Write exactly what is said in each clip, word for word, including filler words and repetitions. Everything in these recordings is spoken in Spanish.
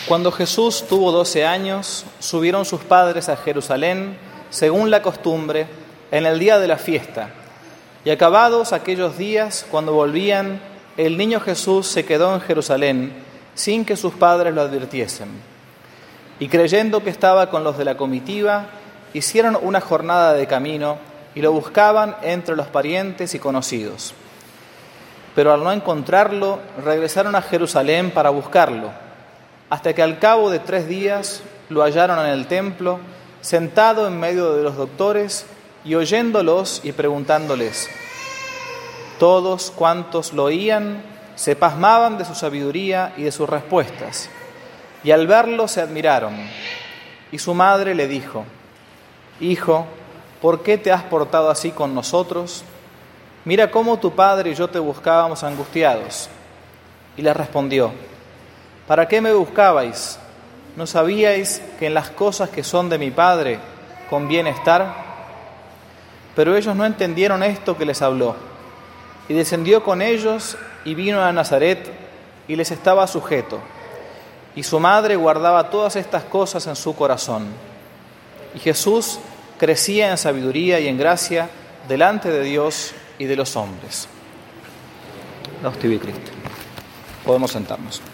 Cuando Jesús tuvo doce años, subieron sus padres a Jerusalén, según la costumbre, en el día de la fiesta. Y acabados aquellos días, cuando volvían, el niño Jesús se quedó en Jerusalén, sin que sus padres lo advirtiesen. Y creyendo que estaba con los de la comitiva, hicieron una jornada de camino y lo buscaban entre los parientes y conocidos. Pero al no encontrarlo, regresaron a Jerusalén para buscarlo, hasta que al cabo de tres días lo hallaron en el templo, sentado en medio de los doctores y oyéndolos y preguntándoles. Todos cuantos lo oían se pasmaban de su sabiduría y de sus respuestas, y al verlo se admiraron. Y su madre le dijo: Hijo, ¿por qué te has portado así con nosotros? Mira cómo tu padre y yo te buscábamos angustiados. Y le respondió: ¿Para qué me buscabais? ¿No sabíais que en las cosas que son de mi Padre conviene estar? Pero ellos no entendieron esto que les habló. Y descendió con ellos y vino a Nazaret y les estaba sujeto. Y su madre guardaba todas estas cosas en su corazón. Y Jesús crecía en sabiduría y en gracia delante de Dios y de los hombres. Hostia de Cristo. Podemos sentarnos.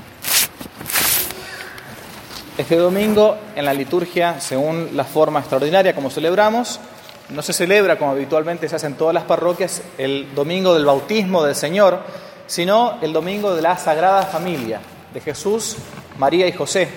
Este domingo, en la liturgia, según la forma extraordinaria como celebramos, no se celebra como habitualmente se hace en todas las parroquias el domingo del bautismo del Señor, sino el domingo de la Sagrada Familia de Jesús, María y José.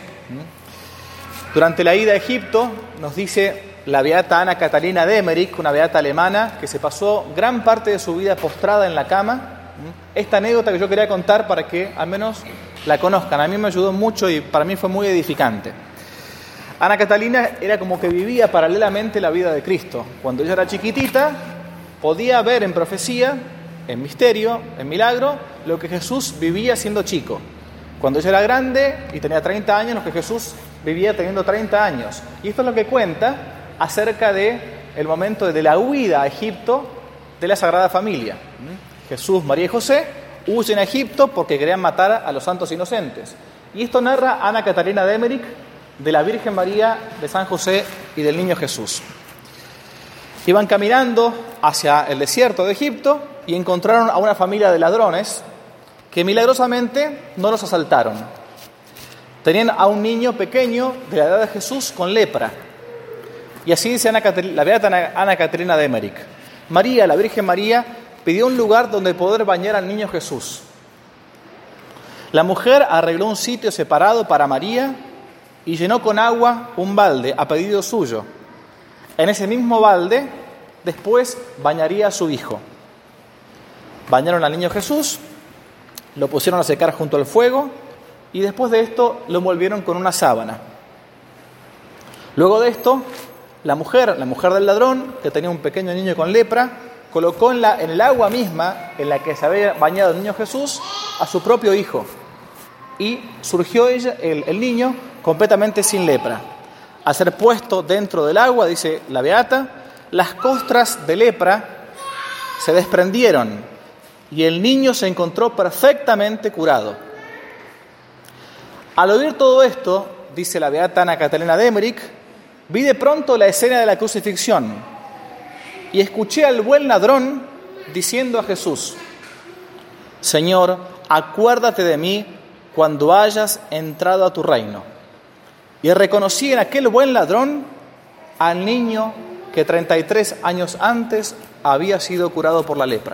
Durante la ida a Egipto, nos dice la beata Ana Catalina de Emmerich, una beata alemana que se pasó gran parte de su vida postrada en la cama. Esta anécdota que yo quería contar para que al menos la conozcan, a mí me ayudó mucho y para mí fue muy edificante. Ana Catalina era como que vivía paralelamente la vida de Cristo. Cuando ella era chiquitita, podía ver en profecía, en misterio, en milagro, lo que Jesús vivía siendo chico. Cuando ella era grande y tenía treinta años, lo que Jesús vivía teniendo treinta años. Y esto es lo que cuenta acerca de el momento de la huida a Egipto de la Sagrada Familia. Jesús, María y José huyen a Egipto porque querían matar a los santos inocentes. Y esto narra Ana Catalina de Emmerich de la Virgen María, de San José y del niño Jesús. Iban caminando hacia el desierto de Egipto y encontraron a una familia de ladrones que milagrosamente no los asaltaron. Tenían a un niño pequeño de la edad de Jesús con lepra. Y así dice Ana Caterina, la beata Ana Catalina de Emmerich. María, la Virgen María, pidió un lugar donde poder bañar al niño Jesús. La mujer arregló un sitio separado para María y llenó con agua un balde a pedido suyo. En ese mismo balde, después bañaría a su hijo. Bañaron al niño Jesús, lo pusieron a secar junto al fuego y después de esto lo envolvieron con una sábana. Luego de esto, la mujer, la mujer del ladrón, que tenía un pequeño niño con lepra, colocó en, la, en el agua misma en la que se había bañado el niño Jesús a su propio hijo. Y surgió ella, el, el niño completamente sin lepra. Al ser puesto dentro del agua, dice la beata, las costras de lepra se desprendieron y el niño se encontró perfectamente curado. Al oír todo esto, dice la beata Ana Catalina de Emmerich, vi de pronto la escena de la crucifixión y escuché al buen ladrón diciendo a Jesús: Señor, acuérdate de mí cuando hayas entrado a tu reino. Y reconocí en aquel buen ladrón al niño que treinta y tres años antes había sido curado por la lepra.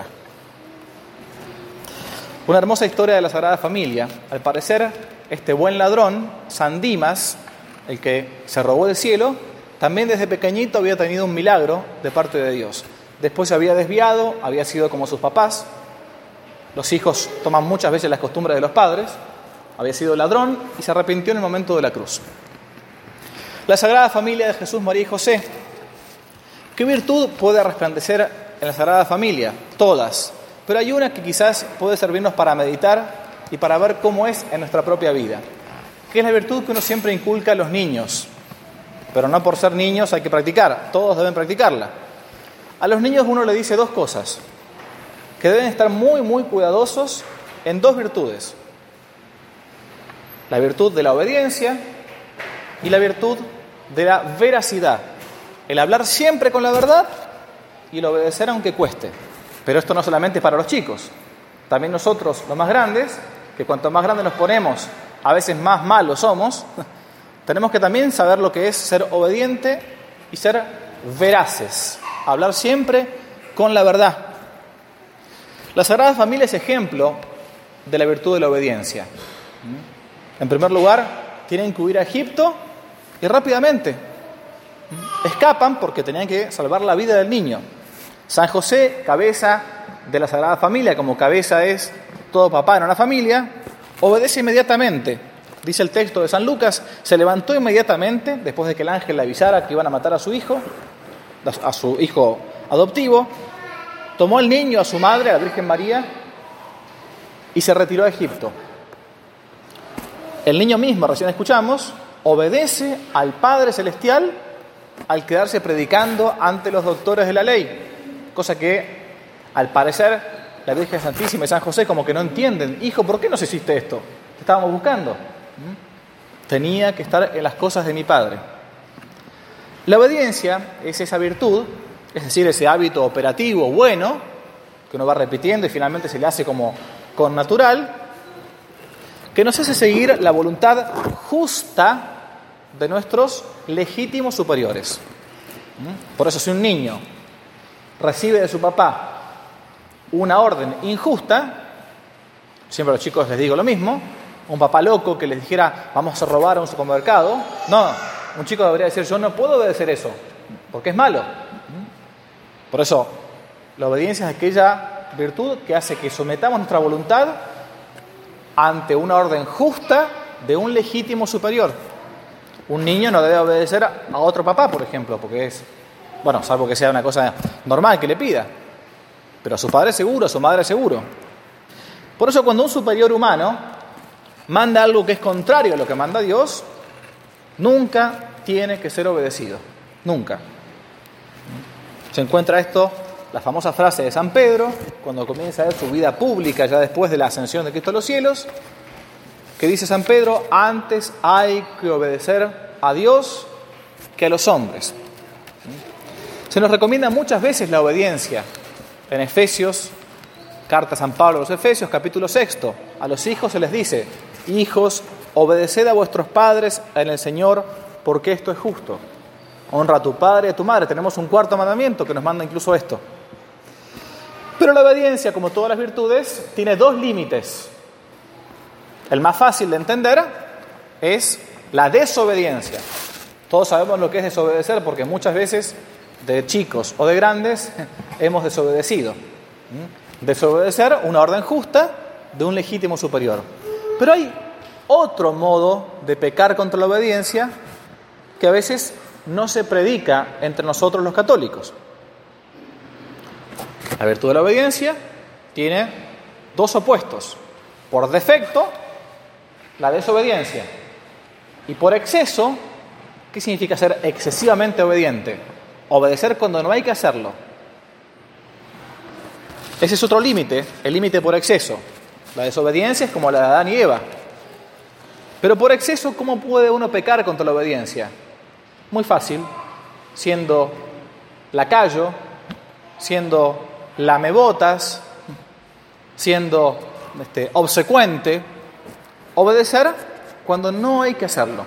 Una hermosa historia de la Sagrada Familia. Al parecer, este buen ladrón, San Dimas, el que se robó del cielo, también desde pequeñito había tenido un milagro de parte de Dios. Después se había desviado, había sido como sus papás. Los hijos toman muchas veces las costumbres de los padres. Había sido ladrón y se arrepintió en el momento de la cruz. La Sagrada Familia de Jesús, María y José. ¿Qué virtud puede resplandecer en la Sagrada Familia? Todas. Pero hay una que quizás puede servirnos para meditar y para ver cómo es en nuestra propia vida. Que es la virtud que uno siempre inculca a los niños. Pero no por ser niños hay que practicar. Todos deben practicarla. A los niños uno le dice dos cosas. Que deben estar muy, muy cuidadosos en dos virtudes. La virtud de la obediencia y la virtud de la veracidad. El hablar siempre con la verdad y el obedecer aunque cueste. Pero esto no solamente es para los chicos. También nosotros, los más grandes, que cuanto más grandes nos ponemos, a veces más malos somos, tenemos que también saber lo que es ser obediente y ser veraces. Hablar siempre con la verdad. La Sagrada Familia es ejemplo de la virtud de la obediencia. En primer lugar, tienen que huir a Egipto y rápidamente escapan porque tenían que salvar la vida del niño. San José, cabeza de la Sagrada Familia, como cabeza es todo papá en una familia, obedece inmediatamente. Dice el texto de San Lucas, se levantó inmediatamente después de que el ángel le avisara que iban a matar a su hijo, a su hijo adoptivo, tomó al niño, a su madre, a la Virgen María, y se retiró a Egipto. El niño mismo, recién escuchamos, obedece al Padre Celestial al quedarse predicando ante los doctores de la ley, cosa que, al parecer, la Virgen Santísima y San José como que no entienden. Hijo, ¿por qué nos hiciste esto? Te estábamos buscando. Tenía que estar en las cosas de mi Padre. La obediencia es esa virtud, es decir, ese hábito operativo bueno, que uno va repitiendo y finalmente se le hace como con natural, que nos hace seguir la voluntad justa de nuestros legítimos superiores. Por eso, si un niño recibe de su papá una orden injusta, siempre a los chicos les digo lo mismo, un papá loco que les dijera vamos a robar a un supermercado, no, un chico debería decir yo no puedo obedecer eso, porque es malo. Por eso, la obediencia es aquella virtud que hace que sometamos nuestra voluntad ante una orden justa de un legítimo superior. Un niño no debe obedecer a otro papá, por ejemplo, porque es, bueno, salvo que sea una cosa normal que le pida, pero a su padre seguro, a su madre seguro. Por eso cuando un superior humano manda algo que es contrario a lo que manda Dios, nunca tiene que ser obedecido, nunca. Se encuentra esto, la famosa frase de San Pedro, cuando comienza a ver su vida pública ya después de la ascensión de Cristo a los cielos, que dice San Pedro, antes hay que obedecer a Dios que a los hombres. Se nos recomienda muchas veces la obediencia. En Efesios, carta San Pablo a los Efesios, capítulo sexto, a los hijos se les dice, hijos, obedeced a vuestros padres en el Señor, porque esto es justo. Honra a tu padre y a tu madre. Tenemos un cuarto mandamiento que nos manda incluso esto. Pero la obediencia, como todas las virtudes, tiene dos límites. El más fácil de entender es la desobediencia. Todos sabemos lo que es desobedecer porque muchas veces, de chicos o de grandes, hemos desobedecido. Desobedecer una orden justa de un legítimo superior. Pero hay otro modo de pecar contra la obediencia que a veces no se predica entre nosotros los católicos. La virtud de la obediencia tiene dos opuestos. Por defecto, la desobediencia. Y por exceso, ¿qué significa ser excesivamente obediente? Obedecer cuando no hay que hacerlo. Ese es otro límite, el límite por exceso. La desobediencia es como la de Adán y Eva. Pero por exceso, ¿cómo puede uno pecar contra la obediencia? Muy fácil, siendo lacayo, siendo lamebotas, siendo este, obsecuente, obedecer cuando no hay que hacerlo.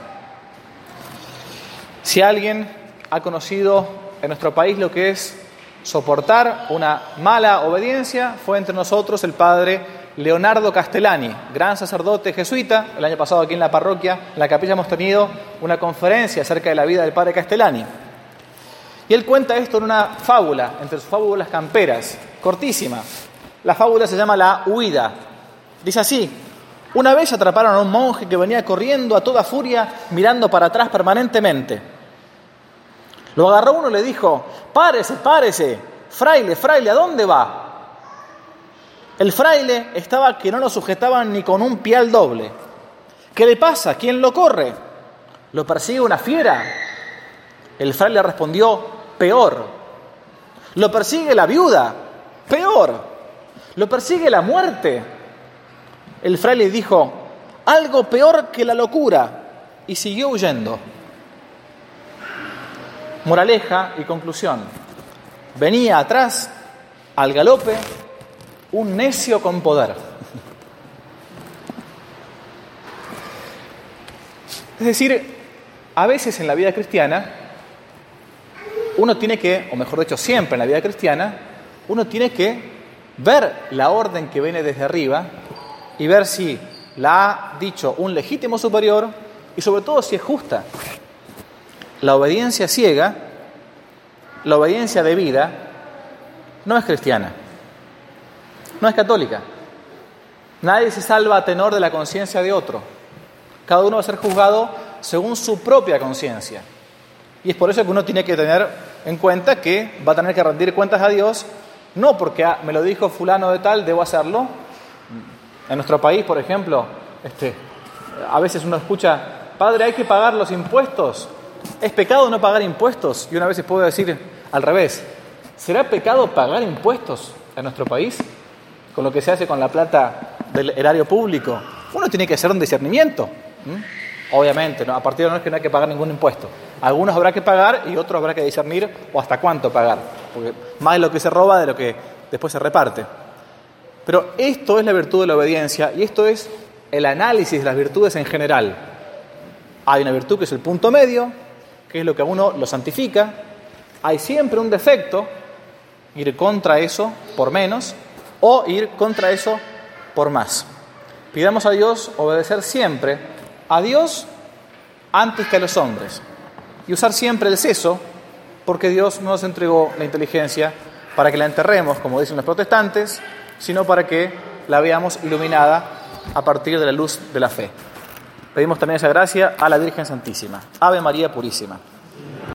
Si alguien ha conocido en nuestro país lo que es soportar una mala obediencia, fue entre nosotros el padre Leonardo Castellani, gran sacerdote jesuita. El año pasado aquí en la parroquia, en la capilla, hemos tenido una conferencia acerca de la vida del padre Castellani. Y él cuenta esto en una fábula, entre sus fábulas camperas, cortísima. La fábula se llama La Huida. Dice así: una vez atraparon a un monje que venía corriendo a toda furia, mirando para atrás permanentemente. Lo agarró uno y le dijo: párese, párese, fraile, fraile, ¿a dónde va? El fraile estaba que no lo sujetaban ni con un pial doble. ¿Qué le pasa? ¿Quién lo corre? ¿Lo persigue una fiera? El fraile respondió: peor. ¿Lo persigue la viuda? Peor. ¿Lo persigue la muerte? El fraile dijo: algo peor que la locura, y siguió huyendo. Moraleja y conclusión. Venía atrás, al galope, un necio con poder. Es decir, a veces en la vida cristiana, uno tiene que, o mejor dicho, siempre en la vida cristiana, uno tiene que ver la orden que viene desde arriba y ver si la ha dicho un legítimo superior y sobre todo si es justa. La obediencia ciega, la obediencia debida, no es cristiana, no es católica. Nadie se salva a tenor de la conciencia de otro. Cada uno va a ser juzgado según su propia conciencia. Y es por eso que uno tiene que tener en cuenta que va a tener que rendir cuentas a Dios, no porque ah, me lo dijo fulano de tal, debo hacerlo. En nuestro país, por ejemplo, este, a veces uno escucha, padre, hay que pagar los impuestos. ¿Es pecado no pagar impuestos? Y una vez se puede decir al revés, ¿será pecado pagar impuestos en nuestro país? Con lo que se hace con la plata del erario público. Uno tiene que hacer un discernimiento. ¿Mm? Obviamente, ¿no? A partir de no es que no hay que pagar ningún impuesto. Algunos habrá que pagar y otros habrá que discernir o hasta cuánto pagar. Porque más es lo que se roba de lo que después se reparte. Pero esto es la virtud de la obediencia y esto es el análisis de las virtudes en general. Hay una virtud que es el punto medio, que es lo que a uno lo santifica. Hay siempre un defecto, ir contra eso por menos o ir contra eso por más. Pidamos a Dios obedecer siempre a Dios antes que a los hombres y usar siempre el seso, porque Dios no nos entregó la inteligencia para que la enterremos, como dicen los protestantes, sino para que la veamos iluminada a partir de la luz de la fe. Pedimos también esa gracia a la Virgen Santísima. Ave María Purísima.